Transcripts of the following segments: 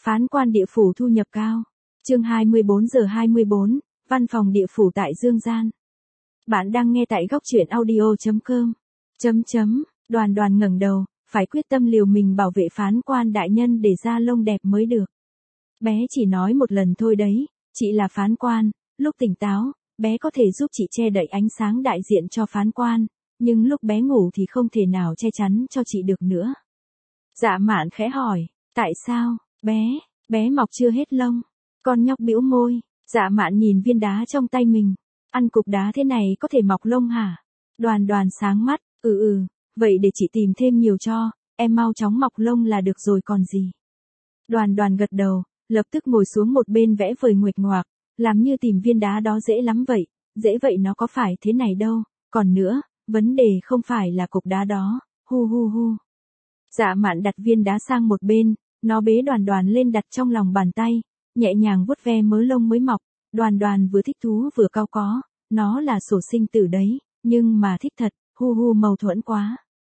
Phán quan địa phủ thu nhập cao. Chương 24:24, văn phòng địa phủ tại Dương Gian. Bạn đang nghe tại góc truyện audio.com. Đoàn Đoàn ngẩng đầu, phải quyết tâm liều mình bảo vệ phán quan đại nhân để ra lông đẹp mới được. Bé chỉ nói một lần thôi đấy, chị là phán quan, lúc tỉnh táo, bé có thể giúp chị che đậy ánh sáng đại diện cho phán quan, nhưng lúc bé ngủ thì không thể nào che chắn cho chị được nữa. Dạ Mạn khẽ hỏi, tại sao, bé mọc chưa hết lông. Con nhóc bĩu môi, Dạ Mạn nhìn viên đá trong tay mình, ăn cục đá thế này có thể mọc lông hả? Đoàn Đoàn sáng mắt, vậy để chị tìm thêm nhiều cho, em mau chóng mọc lông là được rồi còn gì. Đoàn Đoàn gật đầu, lập tức ngồi xuống một bên vẽ vời nguệch ngoạc, làm như tìm viên đá đó dễ lắm vậy, dễ vậy nó có phải thế này đâu, còn nữa, vấn đề không phải là cục đá đó, hu. Dạ Mạn đặt viên đá sang một bên, nó bế Đoàn Đoàn lên đặt trong lòng bàn tay, nhẹ nhàng vuốt ve mớ lông mới mọc, Đoàn Đoàn vừa thích thú vừa cau có, nó là sổ sinh tử đấy, nhưng mà thích thật, hu mâu thuẫn quá.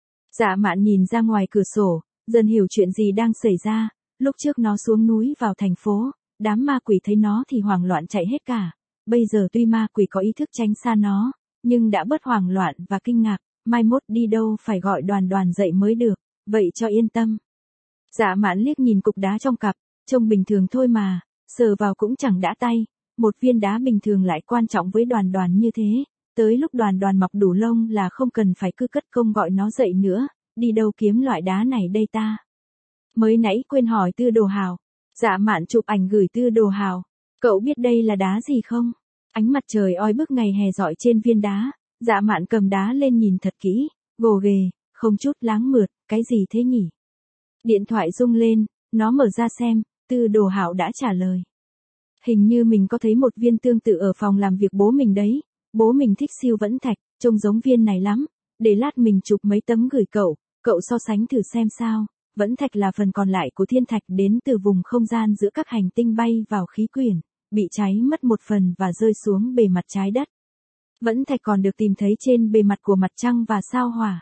Dạ Mạn nhìn ra ngoài cửa sổ, dần hiểu chuyện gì đang xảy ra, lúc trước nó xuống núi vào thành phố, đám ma quỷ thấy nó thì hoảng loạn chạy hết cả, bây giờ tuy ma quỷ có ý thức tránh xa nó, nhưng đã bớt hoảng loạn và kinh ngạc, mai mốt đi đâu phải gọi Đoàn Đoàn dậy mới được, vậy cho yên tâm. Dạ Mạn liếc nhìn cục đá trong cặp, trông bình thường thôi mà, sờ vào cũng chẳng đã tay, một viên đá bình thường lại quan trọng với Đoàn Đoàn như thế, tới lúc Đoàn Đoàn mọc đủ lông là không cần phải cứ cất công gọi nó dậy nữa, đi đâu kiếm loại đá này đây ta. Mới nãy quên hỏi Tư Đồ Hào. Dạ Mạn chụp ảnh gửi Tư Đồ Hào. Cậu biết đây là đá gì không? Ánh mặt trời oi bức ngày hè rọi trên viên đá, Dạ Mạn cầm đá lên nhìn thật kỹ, gồ ghề, không chút láng mượt, cái gì thế nhỉ? Điện thoại rung lên, nó mở ra xem, Tư Đồ Hào đã trả lời. Hình như mình có thấy một viên tương tự ở phòng làm việc bố mình đấy, bố mình thích siêu vẫn thạch, trông giống viên này lắm, để lát mình chụp mấy tấm gửi cậu so sánh thử xem sao. Vẫn thạch là phần còn lại của thiên thạch đến từ vùng không gian giữa các hành tinh bay vào khí quyển, bị cháy mất một phần và rơi xuống bề mặt trái đất. Vẫn thạch còn được tìm thấy trên bề mặt của mặt trăng và sao Hỏa.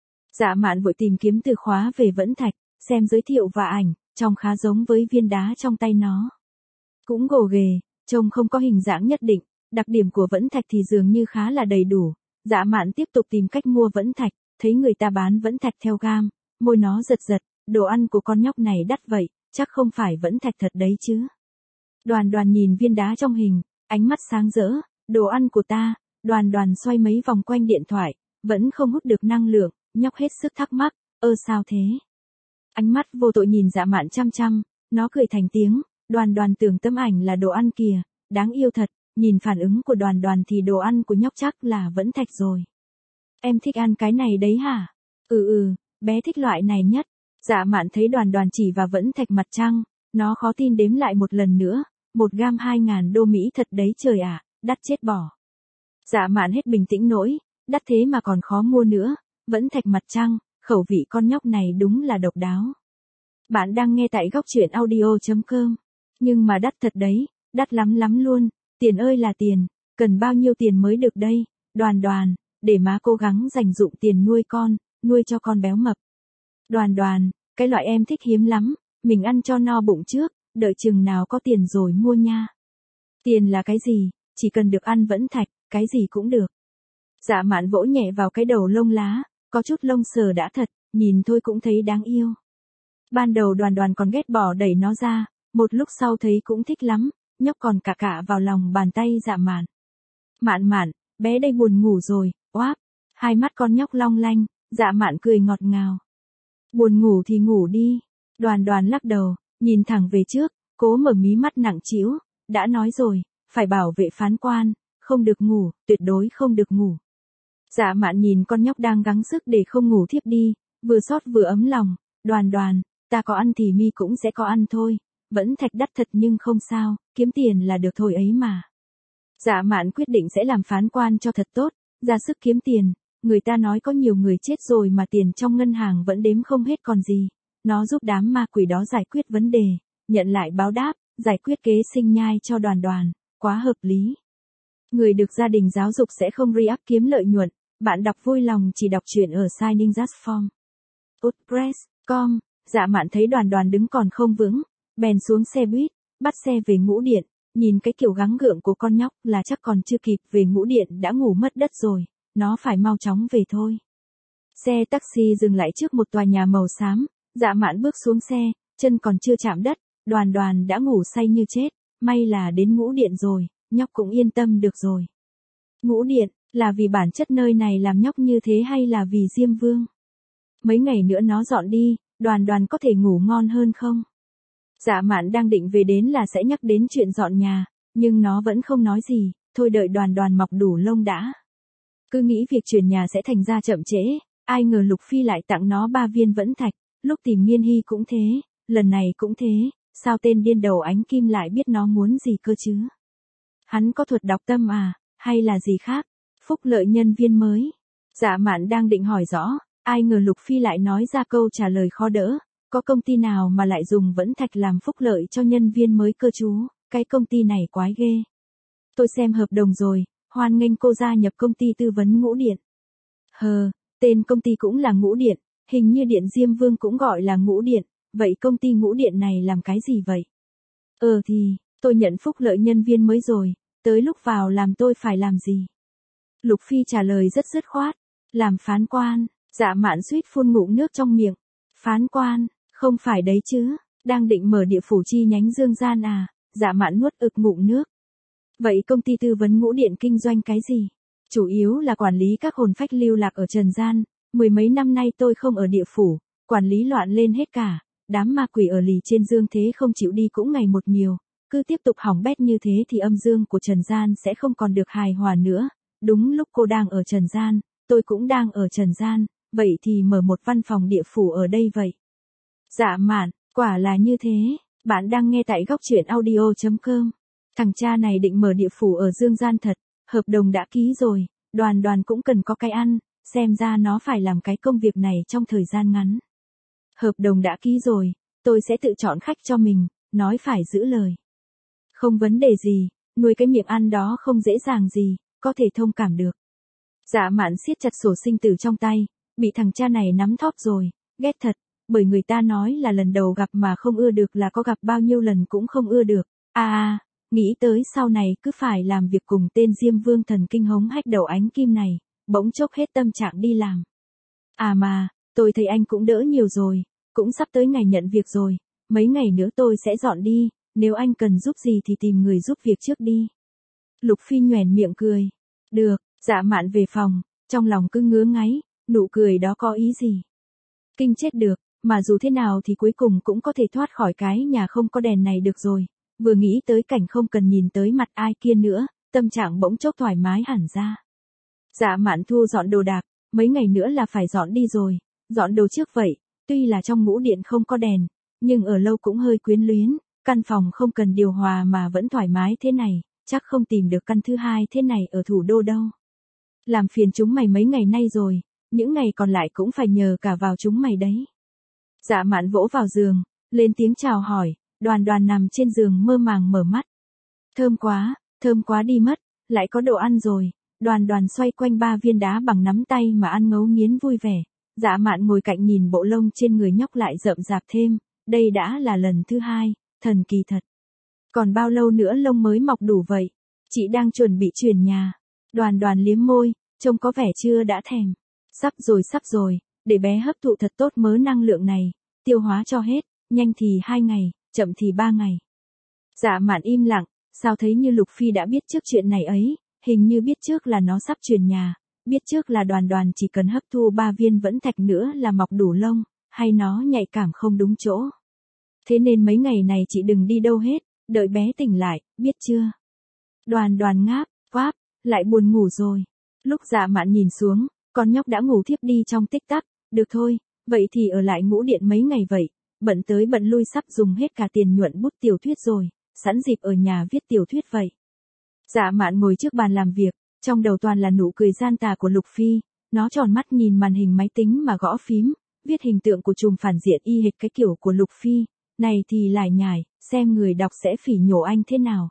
Dạ Mạn vội tìm kiếm từ khóa về vẫn thạch, xem giới thiệu và ảnh, trông khá giống với viên đá trong tay nó. Cũng gồ ghề, trông không có hình dáng nhất định, đặc điểm của vẫn thạch thì dường như khá là đầy đủ. Dạ Mạn tiếp tục tìm cách mua vẫn thạch, thấy người ta bán vẫn thạch theo gam, môi nó giật, đồ ăn của con nhóc này đắt vậy, chắc không phải vẫn thạch thật đấy chứ. Đoàn Đoàn nhìn viên đá trong hình, ánh mắt sáng rỡ, đồ ăn của ta. Đoàn Đoàn xoay mấy vòng quanh điện thoại, vẫn không hút được năng lượng, nhóc hết sức thắc mắc, sao thế? Ánh mắt vô tội nhìn Dạ Mạn chăm, nó cười thành tiếng, Đoàn Đoàn tưởng tấm ảnh là đồ ăn kìa, đáng yêu thật, nhìn phản ứng của Đoàn Đoàn thì đồ ăn của nhóc chắc là vẫn thạch rồi. Em thích ăn cái này đấy hả? Bé thích loại này nhất. Dạ Mạn thấy Đoàn Đoàn chỉ vào vẫn thạch mặt trăng, nó khó tin đếm lại một lần nữa, 1 gam 2.000 đô Mỹ thật đấy trời ạ, đắt chết bỏ. Dạ Mạn hết bình tĩnh nổi, đắt thế mà còn khó mua nữa, vẫn thạch mặt trăng, khẩu vị con nhóc này đúng là độc đáo. Bạn đang nghe tại góc truyện audio.com, nhưng mà đắt thật đấy, đắt lắm luôn, tiền ơi là tiền, cần bao nhiêu tiền mới được đây, Đoàn Đoàn, để má cố gắng dành dụm tiền nuôi cho con béo mập. Đoàn Đoàn, cái loại em thích hiếm lắm, mình ăn cho no bụng trước, đợi chừng nào có tiền rồi mua nha. Tiền là cái gì, chỉ cần được ăn vẫn thạch, cái gì cũng được. Dạ Mạn vỗ nhẹ vào cái đầu lông lá, có chút lông sờ đã thật, nhìn thôi cũng thấy đáng yêu. Ban đầu Đoàn Đoàn còn ghét bỏ đẩy nó ra, một lúc sau thấy cũng thích lắm, nhóc còn cả vào lòng bàn tay Dạ Mạn. Mạn, bé đây buồn ngủ rồi, oáp, hai mắt con nhóc long lanh, Dạ Mạn cười ngọt ngào. Buồn ngủ thì ngủ đi. Đoàn Đoàn lắc đầu, nhìn thẳng về trước, cố mở mí mắt nặng trĩu, đã nói rồi, phải bảo vệ phán quan, không được ngủ, tuyệt đối không được ngủ. Dạ Mạn nhìn con nhóc đang gắng sức để không ngủ thiếp đi, vừa xót vừa ấm lòng, Đoàn, ta có ăn thì mi cũng sẽ có ăn thôi, vẫn thạch đắt thật nhưng không sao, kiếm tiền là được thôi ấy mà. Dạ Mạn quyết định sẽ làm phán quan cho thật tốt, ra sức kiếm tiền. Người ta nói có nhiều người chết rồi mà tiền trong ngân hàng vẫn đếm không hết còn gì. Nó giúp đám ma quỷ đó giải quyết vấn đề, nhận lại báo đáp, giải quyết kế sinh nhai cho Đoàn, quá hợp lý. Người được gia đình giáo dục sẽ không re-up kiếm lợi nhuận, bạn đọc vui lòng chỉ đọc truyện ở site ninjas form. WordPress.com, Dạ Mạn thấy Đoàn đứng còn không vững, Bèn xuống xe buýt, bắt xe về Ngũ Điện, nhìn cái kiểu gắng gượng của con nhóc là chắc còn chưa kịp về Ngũ Điện đã ngủ mất đất rồi, nó phải mau chóng về thôi. Xe taxi dừng lại trước một tòa nhà màu xám, Dạ Mạn bước xuống xe, chân còn chưa chạm đất, Đoàn Đoàn đã ngủ say như chết, may là đến Ngũ Điện rồi, nhóc cũng yên tâm được rồi. Ngũ Điện, là vì bản chất nơi này làm nhóc như thế hay là vì Diêm Vương? Mấy ngày nữa nó dọn đi, Đoàn Đoàn có thể ngủ ngon hơn không? Dạ Mạn đang định về đến là sẽ nhắc đến chuyện dọn nhà, nhưng nó vẫn không nói gì, thôi đợi Đoàn Đoàn mọc đủ lông đã. Cứ nghĩ việc chuyển nhà sẽ thành ra chậm trễ, ai ngờ Lục Phi lại tặng nó 3 viên vẫn thạch, lúc tìm Nghiên Hy cũng thế, lần này cũng thế, sao tên điên đầu Ánh Kim lại biết nó muốn gì cơ chứ? Hắn có thuật đọc tâm à, hay là gì khác? Phúc lợi nhân viên mới. Dạ Mạn đang định hỏi rõ, ai ngờ Lục Phi lại nói ra câu trả lời khó đỡ, có công ty nào mà lại dùng vẫn thạch làm phúc lợi cho nhân viên mới cơ chú, cái công ty này quái ghê. Tôi xem hợp đồng rồi, hoan nghênh cô gia nhập công ty tư vấn Ngũ Điện. Tên công ty cũng là Ngũ Điện, hình như Điện Diêm Vương cũng gọi là Ngũ Điện, vậy công ty Ngũ Điện này làm cái gì vậy? Thì, tôi nhận phúc lợi nhân viên mới rồi, tới lúc vào làm tôi phải làm gì? Lục Phi trả lời rất dứt khoát, làm phán quan. Dạ Mạn suýt phun ngụm nước trong miệng. Phán quan, không phải đấy chứ, đang định mở địa phủ chi nhánh Dương Gian à? Dạ Mạn nuốt ực ngụm nước. Vậy công ty tư vấn Ngũ Điện kinh doanh cái gì? Chủ yếu là quản lý các hồn phách lưu lạc ở trần gian, mười mấy năm nay tôi không ở địa phủ, quản lý loạn lên hết cả, đám ma quỷ ở lì trên dương thế không chịu đi cũng ngày một nhiều, cứ tiếp tục hỏng bét như thế thì âm dương của trần gian sẽ không còn được hài hòa nữa. Đúng lúc cô đang ở trần gian, tôi cũng đang ở trần gian, vậy thì mở một văn phòng địa phủ ở đây vậy. Dạ Mạn, quả là như thế, bạn đang nghe tại góc truyện audio.com. Thằng cha này định mở địa phủ ở dương gian thật, hợp đồng đã ký rồi, Đoàn Đoàn cũng cần có cái ăn, xem ra nó phải làm cái công việc này trong thời gian ngắn. Hợp đồng đã ký rồi, tôi sẽ tự chọn khách cho mình, nói phải giữ lời. Không vấn đề gì, nuôi cái miệng ăn đó không dễ dàng gì, có thể thông cảm được. Dạ Mạn siết chặt sổ sinh tử trong tay, bị thằng cha này nắm thóp rồi, ghét thật, bởi người ta nói là lần đầu gặp mà không ưa được là có gặp bao nhiêu lần cũng không ưa được. Nghĩ tới sau này cứ phải làm việc cùng tên Diêm Vương thần kinh hống hách đầu Ánh Kim này, bỗng chốc hết tâm trạng đi làm. Mà, tôi thấy anh cũng đỡ nhiều rồi, cũng sắp tới ngày nhận việc rồi, mấy ngày nữa tôi sẽ dọn đi, nếu anh cần giúp gì thì tìm người giúp việc trước đi. Lục Phi nhoẻn miệng cười. Được, Dạ Mạn về phòng, trong lòng cứ ngứa ngáy, nụ cười đó có ý gì? Kinh chết được, mà dù thế nào thì cuối cùng cũng có thể thoát khỏi cái nhà không có đèn này được rồi. Vừa nghĩ tới cảnh không cần nhìn tới mặt ai kia nữa, tâm trạng bỗng chốc thoải mái hẳn ra. Dạ Mạn thu dọn đồ đạc, mấy ngày nữa là phải dọn đi rồi, dọn đồ trước vậy, tuy là trong Ngũ Điện không có đèn, nhưng ở lâu cũng hơi quyến luyến, căn phòng không cần điều hòa mà vẫn thoải mái thế này, chắc không tìm được căn thứ hai thế này ở thủ đô đâu. Làm phiền chúng mày mấy ngày nay rồi, những ngày còn lại cũng phải nhờ cả vào chúng mày đấy. Dạ Mạn vỗ vào giường, lên tiếng chào hỏi, Đoàn Đoàn nằm trên giường mơ màng mở mắt. Thơm quá đi mất, lại có đồ ăn rồi. Đoàn Đoàn xoay quanh 3 viên đá bằng nắm tay mà ăn ngấu nghiến vui vẻ. Dạ Mạn ngồi cạnh nhìn bộ lông trên người nhóc lại rậm rạp thêm, đây đã là lần thứ 2, thần kỳ thật. Còn bao lâu nữa lông mới mọc đủ vậy? Chị đang chuẩn bị chuyển nhà. Đoàn Đoàn liếm môi, trông có vẻ chưa đã thèm. Sắp rồi, để bé hấp thụ thật tốt mớ năng lượng này, tiêu hóa cho hết, nhanh thì 2 ngày, chậm thì 3 ngày. Dạ Mạn im lặng, sao thấy như Lục Phi đã biết trước chuyện này ấy, hình như biết trước là nó sắp chuyển nhà, biết trước là Đoàn Đoàn chỉ cần hấp thu 3 viên vẫn thạch nữa là mọc đủ lông, hay nó nhạy cảm không đúng chỗ. Thế nên mấy ngày này chị đừng đi đâu hết, đợi bé tỉnh lại, biết chưa? Đoàn Đoàn ngáp, lại buồn ngủ rồi. Lúc Dạ Mạn nhìn xuống, con nhóc đã ngủ thiếp đi trong tích tắc, được thôi, vậy thì ở lại Ngũ Điện mấy ngày vậy, bận tới bận lui sắp dùng hết cả tiền nhuận bút tiểu thuyết rồi, sẵn dịp ở nhà viết tiểu thuyết vậy. Dạ Mạn ngồi trước bàn làm việc, trong đầu toàn là nụ cười gian tà của Lục Phi, nó tròn mắt nhìn màn hình máy tính mà gõ phím, viết hình tượng của trùm phản diện y hệt cái kiểu của Lục Phi, này thì lải nhải, xem người đọc sẽ phỉ nhổ anh thế nào,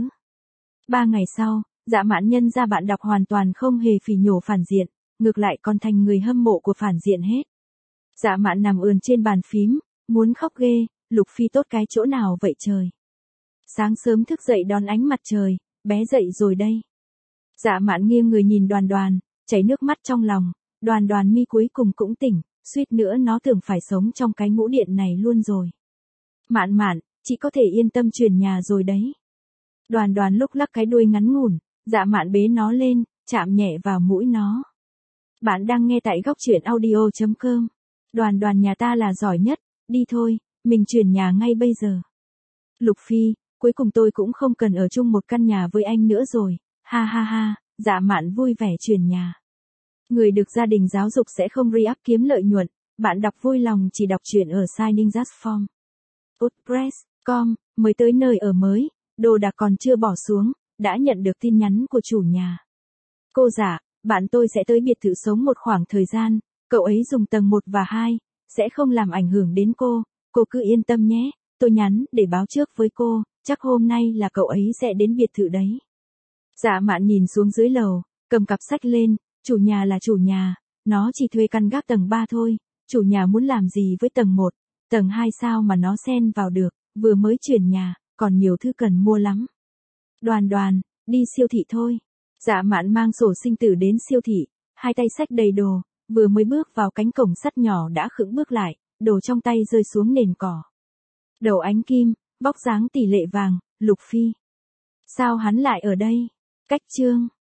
3 ngày sau, Dạ Mạn nhân ra bạn đọc hoàn toàn không hề phỉ nhổ phản diện, ngược lại còn thành người hâm mộ của phản diện hết. Dạ Mạn nằm ườn trên bàn phím, muốn khóc ghê, Lục Phi tốt cái chỗ nào vậy trời? Sáng sớm thức dậy đón ánh mặt trời, bé dậy rồi đây. Dạ Mạn nghiêng người nhìn Đoàn Đoàn, chảy nước mắt trong lòng, Đoàn Đoàn mi cuối cùng cũng tỉnh, suýt nữa nó tưởng phải sống trong cái ngũ điện này luôn rồi. Mạn Mạn, chị có thể yên tâm chuyển nhà rồi đấy. Đoàn Đoàn lúc lắc cái đuôi ngắn ngủn, Dạ Mạn bế nó lên, chạm nhẹ vào mũi nó. Bạn đang nghe tại góc truyện audio.com. Đoàn Đoàn nhà ta là giỏi nhất, đi thôi, mình chuyển nhà ngay bây giờ. Lục Phi, cuối cùng tôi cũng không cần ở chung một căn nhà với anh nữa rồi, ha ha ha, Dạ Mạn vui vẻ chuyển nhà. Người được gia đình giáo dục sẽ không re-up kiếm lợi nhuận, bạn đọc vui lòng chỉ đọc truyện ở site ninjas.com. WordPress.com, mới tới nơi ở mới, đồ đạc còn chưa bỏ xuống, đã nhận được tin nhắn của chủ nhà. Cô Dạ, bạn tôi sẽ tới biệt thự sống một khoảng thời gian, cậu ấy dùng tầng 1 và 2, sẽ không làm ảnh hưởng đến cô cứ yên tâm nhé, tôi nhắn để báo trước với cô, chắc hôm nay là cậu ấy sẽ đến biệt thự đấy. Dạ Mạn nhìn xuống dưới lầu, cầm cặp sách lên, chủ nhà là chủ nhà, nó chỉ thuê căn gác tầng 3 thôi, chủ nhà muốn làm gì với tầng 1, tầng 2 sao mà nó xen vào được, vừa mới chuyển nhà, còn nhiều thứ cần mua lắm. Đoàn Đoàn, đi siêu thị thôi. Dạ Mạn mang sổ sinh tử đến siêu thị, hai tay xách đầy đồ, vừa mới bước vào cánh cổng sắt nhỏ đã khựng bước lại, đồ trong tay rơi xuống nền cỏ. Đầu ánh kim, vóc dáng tỷ lệ vàng, Lục Phi. Sao hắn lại ở đây? Cách chương.